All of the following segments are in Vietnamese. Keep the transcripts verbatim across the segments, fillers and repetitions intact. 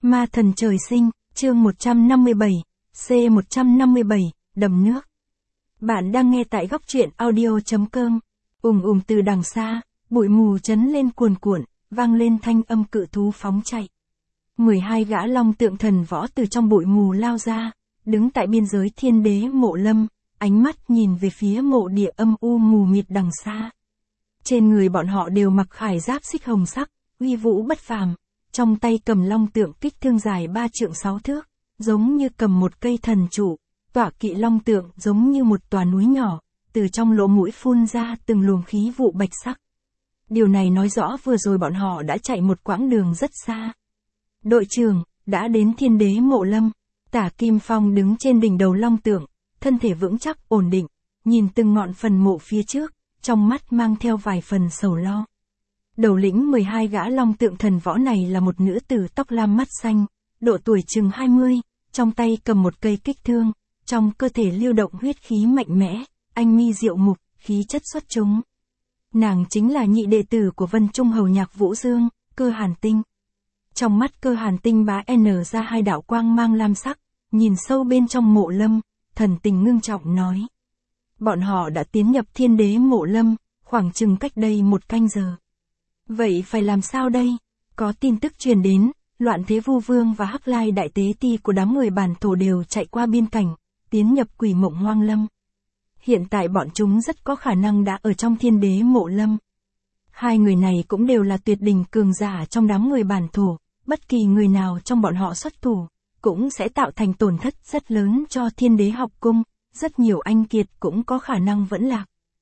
Ma thần trời sinh, chương một trăm năm mươi bảy, C một trăm năm mươi bảy, đầm nước. Bạn đang nghe tại góc truyện audio.com. Ùm ùm từ đằng xa, bụi mù trấn lên cuồn cuộn, vang lên thanh âm cự thú phóng chạy. mười hai gã long tượng thần võ từ trong bụi mù lao ra, đứng tại biên giới thiên đế mộ lâm, ánh mắt nhìn về phía mộ địa âm u mù mịt đằng xa. Trên người bọn họ đều mặc khải giáp xích hồng sắc, uy vũ bất phàm, trong tay cầm long tượng kích thương dài ba trượng sáu thước, giống như cầm một cây thần trụ, tọa kỵ long tượng giống như một tòa núi nhỏ, từ trong lỗ mũi phun ra từng luồng khí vụ bạch sắc. Điều này nói rõ vừa rồi bọn họ đã chạy một quãng đường rất xa. Đội trưởng, đã đến thiên đế mộ lâm, Tả Kim Phong đứng trên đỉnh đầu long tượng, thân thể vững chắc ổn định, nhìn từng ngọn phần mộ phía trước, trong mắt mang theo vài phần sầu lo. Đầu lĩnh mười hai gã long tượng thần võ này là một nữ tử tóc lam mắt xanh, độ tuổi chừng hai mươi, trong tay cầm một cây kích thương, trong cơ thể lưu động huyết khí mạnh mẽ, anh mi diệu mục, khí chất xuất chúng. Nàng chính là nhị đệ tử của Vân Trung Hầu Nhạc Vũ Dương, Cơ Hàn Tinh. Trong mắt Cơ Hàn Tinh bá n ra hai đạo quang mang lam sắc, nhìn sâu bên trong mộ lâm, thần tình ngưng trọng nói. Bọn họ đã tiến nhập thiên đế mộ lâm, khoảng chừng cách đây một canh giờ. Vậy phải làm sao đây? Có tin tức truyền đến, Loạn Thế Vu Vương và Hắc Lai Đại Tế Ti của đám người bản thổ đều chạy qua biên cảnh, tiến nhập Quỷ Mộng Hoang Lâm. Hiện tại bọn chúng rất có khả năng đã ở trong thiên đế mộ lâm. Hai người này cũng đều là tuyệt đỉnh cường giả trong đám người bản thổ, bất kỳ người nào trong bọn họ xuất thủ, cũng sẽ tạo thành tổn thất rất lớn cho thiên đế học cung, rất nhiều anh kiệt cũng có khả năng vẫn lạc.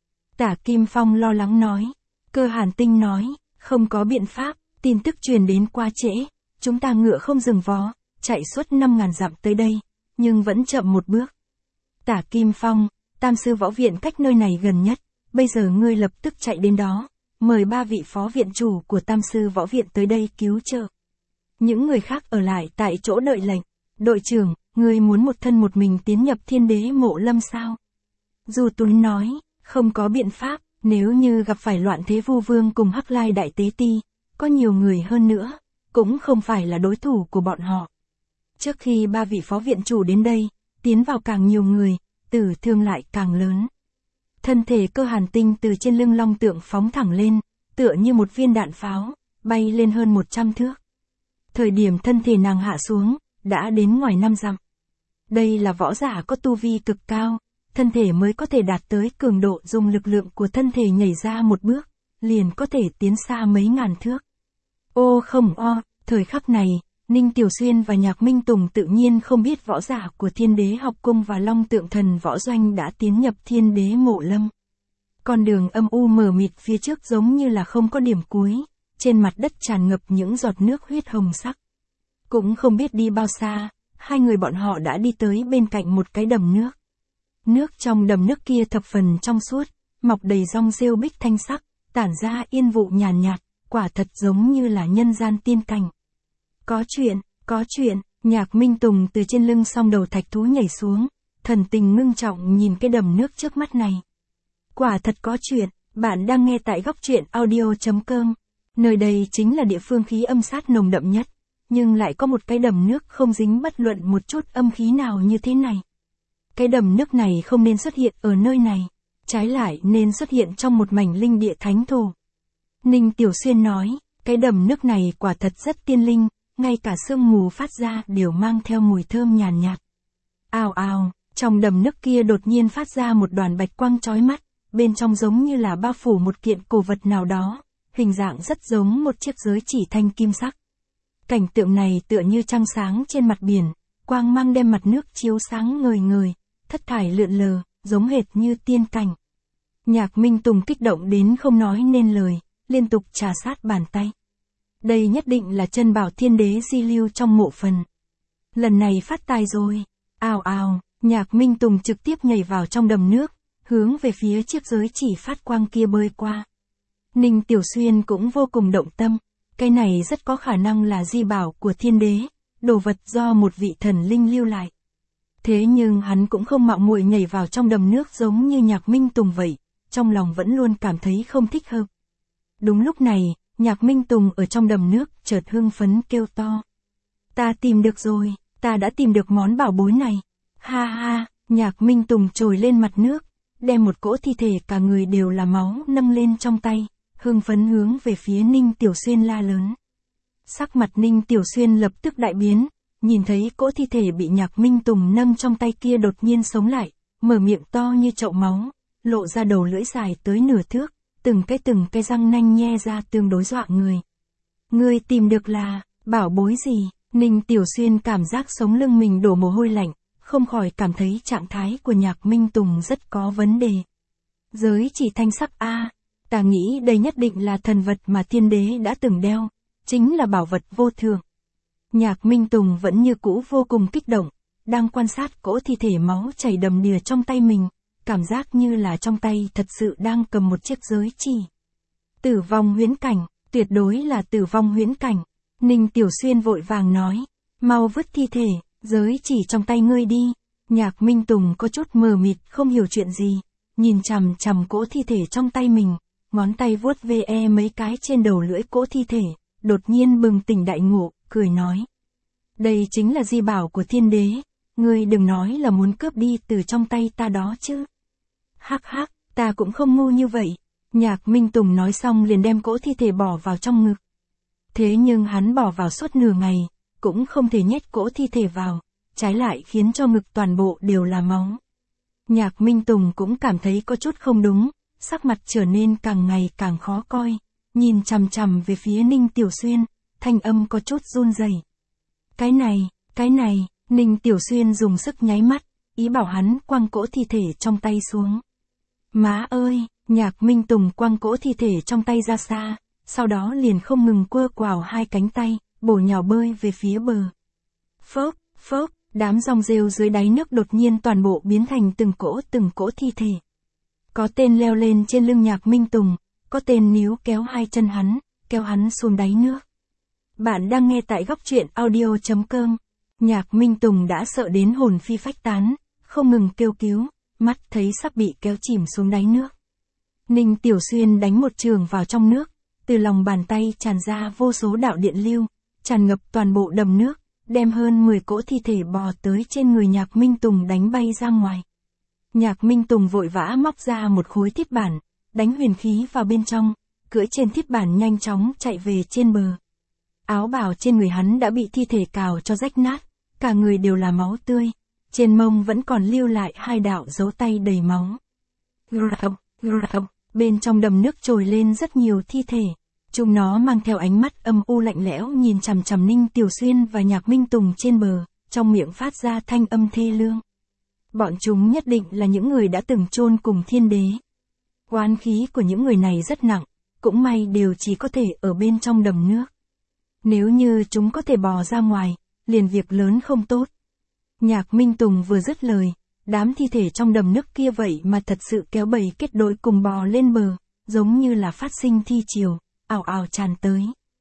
Tả Kim Phong lo lắng nói. Cơ Hàn Tinh nói, không có biện pháp, tin tức truyền đến quá trễ, chúng ta ngựa không dừng vó, chạy suốt năm ngàn dặm tới đây, nhưng vẫn chậm một bước. Tả Kim Phong, Tam sư võ viện cách nơi này gần nhất, bây giờ ngươi lập tức chạy đến đó, mời ba vị phó viện chủ của Tam sư võ viện tới đây cứu trợ. Những người khác ở lại tại chỗ đợi lệnh. Đội trưởng, ngươi muốn một thân một mình tiến nhập thiên đế mộ lâm sao? Du Tuấn nói, không có biện pháp, nếu như gặp phải Loạn Thế Vu Vương cùng Hắc Lai Đại Tế Ti, có nhiều người hơn nữa, cũng không phải là đối thủ của bọn họ. Trước khi ba vị phó viện chủ đến đây, tiến vào càng nhiều người, tử thương lại càng lớn. Thân thể Cơ Hàn Tinh từ trên lưng long tượng phóng thẳng lên, tựa như một viên đạn pháo, bay lên hơn một trăm thước. Thời điểm thân thể nàng hạ xuống, đã đến ngoài năm dặm. Đây là võ giả có tu vi cực cao, thân thể mới có thể đạt tới cường độ dùng lực lượng của thân thể nhảy ra một bước, liền có thể tiến xa mấy ngàn thước. Ô không o, thời khắc này, Ninh Tiểu Xuyên và Nhạc Minh Tùng tự nhiên không biết võ giả của thiên đế học cung và long tượng thần võ doanh đã tiến nhập thiên đế mộ lâm. Con đường âm u mờ mịt phía trước giống như là không có điểm cuối, trên mặt đất tràn ngập những giọt nước huyết hồng sắc. Cũng không biết đi bao xa, hai người bọn họ đã đi tới bên cạnh một cái đầm nước. Nước trong đầm nước kia thập phần trong suốt, mọc đầy rong rêu bích thanh sắc, tản ra yên vụ nhàn nhạt, quả thật giống như là nhân gian tiên cảnh. Có chuyện, có chuyện, Nhạc Minh Tùng từ trên lưng song đầu thạch thú nhảy xuống, thần tình ngưng trọng nhìn cái đầm nước trước mắt này. Quả thật có chuyện, bạn đang nghe tại góc truyện audio.com. Nơi đây chính là địa phương khí âm sát nồng đậm nhất, nhưng lại có một cái đầm nước không dính bất luận một chút âm khí nào như thế này. Cái đầm nước này không nên xuất hiện ở nơi này, trái lại nên xuất hiện trong một mảnh linh địa thánh thổ. Ninh Tiểu Xuyên nói, cái đầm nước này quả thật rất tiên linh, ngay cả sương mù phát ra đều mang theo mùi thơm nhàn nhạt. Ào ào, trong đầm nước kia đột nhiên phát ra một đoàn bạch quang chói mắt, bên trong giống như là bao phủ một kiện cổ vật nào đó, hình dạng rất giống một chiếc giới chỉ thanh kim sắc. Cảnh tượng này tựa như trăng sáng trên mặt biển, quang mang đem mặt nước chiếu sáng ngời ngời, thất thải lượn lờ, giống hệt như tiên cảnh. Nhạc Minh Tùng kích động đến không nói nên lời, liên tục trà sát bàn tay. Đây nhất định là chân bảo thiên đế di lưu trong mộ phần. Lần này phát tài rồi. Ào ào, Nhạc Minh Tùng trực tiếp nhảy vào trong đầm nước, hướng về phía chiếc giới chỉ phát quang kia bơi qua. Ninh Tiểu Xuyên cũng vô cùng động tâm. Cái này rất có khả năng là di bảo của thiên đế, đồ vật do một vị thần linh lưu lại. Thế nhưng hắn cũng không mạo muội nhảy vào trong đầm nước giống như Nhạc Minh Tùng vậy, trong lòng vẫn luôn cảm thấy không thích hợp. Đúng lúc này, Nhạc Minh Tùng ở trong đầm nước chợt hưng phấn kêu to. Ta tìm được rồi, ta đã tìm được món bảo bối này. Ha ha, Nhạc Minh Tùng trồi lên mặt nước, đem một cỗ thi thể cả người đều là máu nâng lên trong tay, hưng phấn hướng về phía Ninh Tiểu Xuyên la lớn. Sắc mặt Ninh Tiểu Xuyên lập tức đại biến, nhìn thấy cỗ thi thể bị Nhạc Minh Tùng nâng trong tay kia đột nhiên sống lại, mở miệng to như chậu máu, lộ ra đầu lưỡi dài tới nửa thước, từng cái từng cái răng nanh nhe ra tương đối dọa người. Ngươi tìm được là, bảo bối gì? Ninh Tiểu Xuyên cảm giác sống lưng mình đổ mồ hôi lạnh, không khỏi cảm thấy trạng thái của Nhạc Minh Tùng rất có vấn đề. Giới chỉ thanh sắc a, ta nghĩ đây nhất định là thần vật mà thiên đế đã từng đeo, chính là bảo vật vô thượng. Nhạc Minh Tùng vẫn như cũ vô cùng kích động, đang quan sát cỗ thi thể máu chảy đầm đìa trong tay mình, cảm giác như là trong tay thật sự đang cầm một chiếc giới chỉ. Tử vong huyễn cảnh, tuyệt đối là tử vong huyễn cảnh. Ninh Tiểu Xuyên vội vàng nói, mau vứt thi thể, giới chỉ trong tay ngươi đi. Nhạc Minh Tùng có chút mờ mịt không hiểu chuyện gì, nhìn chằm chằm cỗ thi thể trong tay mình, ngón tay vuốt ve mấy cái trên đầu lưỡi cỗ thi thể, đột nhiên bừng tỉnh đại ngộ, cười nói. Đây chính là di bảo của thiên đế, ngươi đừng nói là muốn cướp đi từ trong tay ta đó chứ. Hắc hắc, ta cũng không ngu như vậy. Nhạc Minh Tùng nói xong liền đem cỗ thi thể bỏ vào trong ngực. Thế nhưng hắn bỏ vào suốt nửa ngày, cũng không thể nhét cỗ thi thể vào, trái lại khiến cho ngực toàn bộ đều là máu. Nhạc Minh Tùng cũng cảm thấy có chút không đúng, sắc mặt trở nên càng ngày càng khó coi, nhìn chằm chằm về phía Ninh Tiểu Xuyên, thanh âm có chút run rẩy. Cái này, cái này, Ninh Tiểu Xuyên dùng sức nháy mắt, ý bảo hắn quăng cỗ thi thể trong tay xuống. Má ơi, Nhạc Minh Tùng quăng cỗ thi thể trong tay ra xa, sau đó liền không ngừng quơ quào hai cánh tay, bổ nhào bơi về phía bờ. Phốc, phốc, đám rong rêu dưới đáy nước đột nhiên toàn bộ biến thành từng cỗ từng cỗ thi thể. Có tên leo lên trên lưng Nhạc Minh Tùng, có tên níu kéo hai chân hắn, kéo hắn xuống đáy nước. Bạn đang nghe tại góc truyện audio chấm com. Nhạc Minh Tùng đã sợ đến hồn phi phách tán, không ngừng kêu cứu, mắt thấy sắp bị kéo chìm xuống đáy nước. Ninh Tiểu Xuyên đánh một trường vào trong nước, từ lòng bàn tay tràn ra vô số đạo điện lưu, tràn ngập toàn bộ đầm nước, đem hơn mười cỗ thi thể bò tới trên người Nhạc Minh Tùng đánh bay ra ngoài. Nhạc Minh Tùng vội vã móc ra một khối thiết bản, đánh huyền khí vào bên trong, cưỡi trên thiết bản nhanh chóng chạy về trên bờ. Áo bào trên người hắn đã bị thi thể cào cho rách nát, cả người đều là máu tươi, trên mông vẫn còn lưu lại hai đạo dấu tay đầy máu. Bên trong đầm nước trồi lên rất nhiều thi thể, chúng nó mang theo ánh mắt âm u lạnh lẽo nhìn chằm chằm Ninh Tiểu Xuyên và Nhạc Minh Tùng trên bờ, trong miệng phát ra thanh âm thê lương. Bọn chúng nhất định là những người đã từng chôn cùng thiên đế. Oán khí của những người này rất nặng, cũng may đều chỉ có thể ở bên trong đầm nước. Nếu như chúng có thể bò ra ngoài, liền việc lớn không tốt. Nhạc Minh Tùng vừa dứt lời, đám thi thể trong đầm nước kia vậy mà thật sự kéo bầy kết đội cùng bò lên bờ, giống như là phát sinh thi triều, ào ào tràn tới.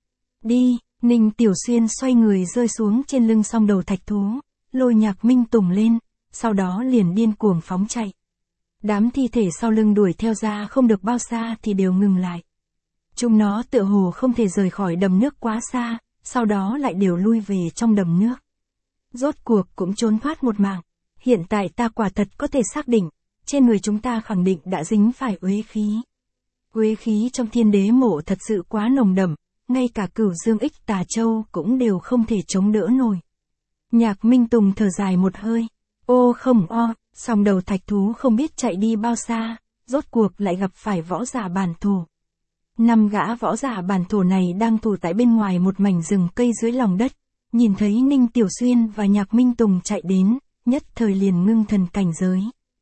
Đi, Ninh Tiểu Xuyên xoay người rơi xuống trên lưng song đầu thạch thú, lôi Nhạc Minh Tùng lên, sau đó liền điên cuồng phóng chạy. Đám thi thể sau lưng đuổi theo ra không được bao xa thì đều ngừng lại. Chúng nó tựa hồ không thể rời khỏi đầm nước quá xa, sau đó lại đều lui về trong đầm nước. Rốt cuộc cũng trốn thoát một mạng. Hiện tại ta quả thật có thể xác định, trên người chúng ta khẳng định đã dính phải uế khí. Uế khí trong thiên đế mộ thật sự quá nồng đậm, ngay cả Cửu Dương Ích Tà Châu cũng đều không thể chống đỡ nổi. Nhạc Minh Tùng thở dài một hơi. Ô không o, song đầu thạch thú không biết chạy đi bao xa, rốt cuộc lại gặp phải võ giả bản thổ. Năm gã võ giả bản thổ này đang thủ tại bên ngoài một mảnh rừng cây dưới lòng đất, nhìn thấy Ninh Tiểu Xuyên và Nhạc Minh Tùng chạy đến, nhất thời liền ngưng thần cảnh giới.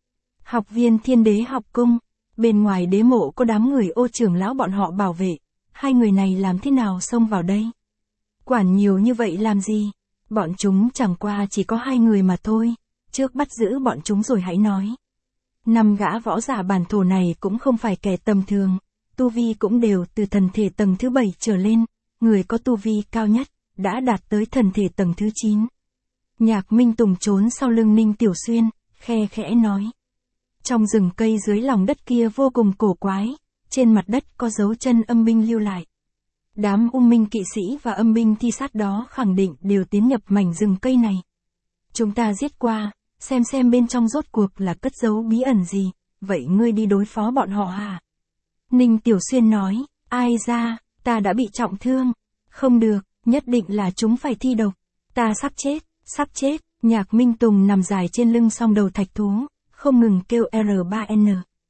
Học viên thiên đế học cung, bên ngoài đế mộ có đám người Ô trưởng lão bọn họ bảo vệ, hai người này làm thế nào xông vào đây? Quản nhiều như vậy làm gì? Bọn chúng chẳng qua chỉ có hai người mà thôi, trước bắt giữ bọn chúng rồi hãy nói. Năm gã võ giả bản thổ này cũng không phải kẻ tầm thường, tu vi cũng đều từ thần thể tầng thứ bảy trở lên, người có tu vi cao nhất, đã đạt tới thần thể tầng thứ chín. Nhạc Minh Tùng trốn sau lưng Ninh Tiểu Xuyên, khe khẽ nói. Trong rừng cây dưới lòng đất kia vô cùng cổ quái, trên mặt đất có dấu chân âm binh lưu lại. Đám U Minh kỵ sĩ và âm binh thi sát đó khẳng định đều tiến nhập mảnh rừng cây này. Chúng ta giết qua, xem xem bên trong rốt cuộc là cất giấu bí ẩn gì, vậy ngươi đi đối phó bọn họ hả? Ninh Tiểu Xuyên nói, ai ra, ta đã bị trọng thương. Không được, nhất định là chúng phải thi độc. Ta sắp chết, sắp chết. Nhạc Minh Tùng nằm dài trên lưng song đầu thạch thú, không ngừng kêu R ba N.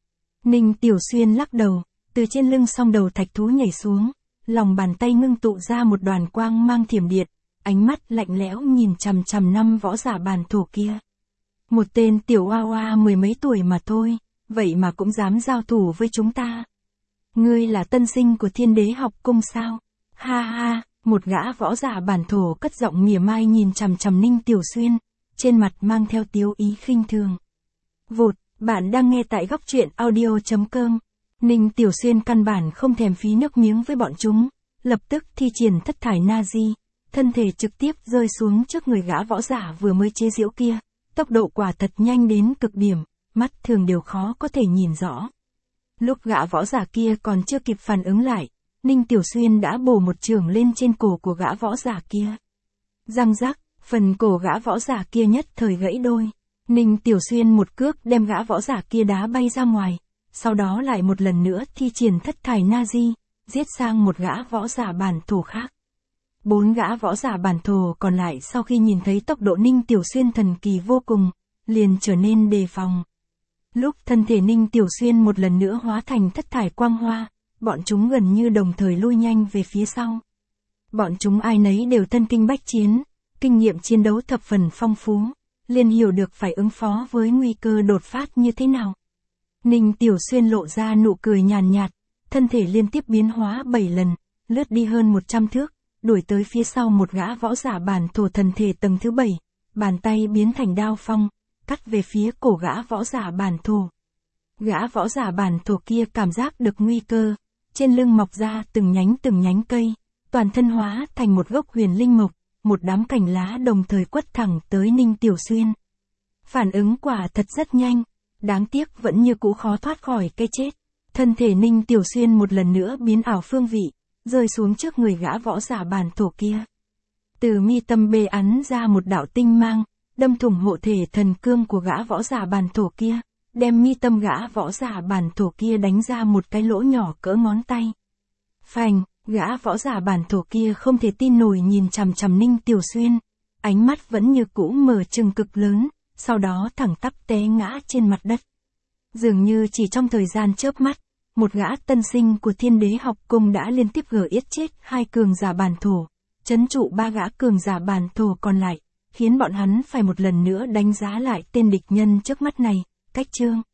Ninh Tiểu Xuyên lắc đầu, từ trên lưng song đầu thạch thú nhảy xuống, lòng bàn tay ngưng tụ ra một đoàn quang mang thiểm điện, ánh mắt lạnh lẽo nhìn chằm chằm năm võ giả bản thổ kia. Một tên tiểu oa oa mười mấy tuổi mà thôi, vậy mà cũng dám giao thủ với chúng ta. Ngươi là tân sinh của Thiên Đế học cung sao? Ha ha, một gã võ giả bản thổ cất giọng mỉa mai nhìn chằm chằm Ninh Tiểu Xuyên, trên mặt mang theo tiếu ý khinh thường. Vụt, bạn đang nghe tại góc truyện audio chấm com. Ninh Tiểu Xuyên căn bản không thèm phí nước miếng với bọn chúng, lập tức thi triển thất thải Nazi, thân thể trực tiếp rơi xuống trước người gã võ giả vừa mới chế giễu kia, tốc độ quả thật nhanh đến cực điểm, mắt thường đều khó có thể nhìn rõ. Lúc gã võ giả kia còn chưa kịp phản ứng lại, Ninh Tiểu Xuyên đã bổ một chưởng lên trên cổ của gã võ giả kia. Răng rắc, phần cổ gã võ giả kia nhất thời gãy đôi. Ninh Tiểu Xuyên một cước đem gã võ giả kia đá bay ra ngoài, sau đó lại một lần nữa thi triển thất thải Nazi, giết sang một gã võ giả bản thổ khác. Bốn gã võ giả bản thổ còn lại sau khi nhìn thấy tốc độ Ninh Tiểu Xuyên thần kỳ vô cùng, liền trở nên đề phòng. Lúc thân thể Ninh Tiểu Xuyên một lần nữa hóa thành thất thải quang hoa, bọn chúng gần như đồng thời lui nhanh về phía sau. Bọn chúng ai nấy đều thân kinh bách chiến, kinh nghiệm chiến đấu thập phần phong phú, liền hiểu được phải ứng phó với nguy cơ đột phát như thế nào. Ninh Tiểu Xuyên lộ ra nụ cười nhàn nhạt, thân thể liên tiếp biến hóa bảy lần, lướt đi hơn một trăm thước, đuổi tới phía sau một gã võ giả bản thổ thần thể tầng thứ bảy, bàn tay biến thành đao phong, cắt về phía cổ gã võ giả bản thổ. Gã võ giả bản thổ kia cảm giác được nguy cơ, trên lưng mọc ra từng nhánh từng nhánh cây, toàn thân hóa thành một gốc huyền linh mộc, một đám cành lá đồng thời quất thẳng tới Ninh Tiểu Xuyên. Phản ứng quả thật rất nhanh, đáng tiếc vẫn như cũ khó thoát khỏi cái chết. Thân thể Ninh Tiểu Xuyên một lần nữa biến ảo phương vị, rơi xuống trước người gã võ giả bản thổ kia. Từ mi tâm bê ắn ra một đạo tinh mang, đâm thủng hộ thể thần cương của gã võ giả bản thổ kia, đem mi tâm gã võ giả bản thổ kia đánh ra một cái lỗ nhỏ cỡ ngón tay. Phành, gã võ giả bản thổ kia không thể tin nổi nhìn chằm chằm Ninh Tiểu Xuyên, ánh mắt vẫn như cũ mở trừng cực lớn, sau đó thẳng tắp té ngã trên mặt đất. Dường như chỉ trong thời gian chớp mắt, một gã tân sinh của Thiên Đế học cung đã liên tiếp gỡ yết chết hai cường giả bản thổ, trấn trụ ba gã cường giả bản thổ còn lại, khiến bọn hắn phải một lần nữa đánh giá lại tên địch nhân trước mắt này. Cách chương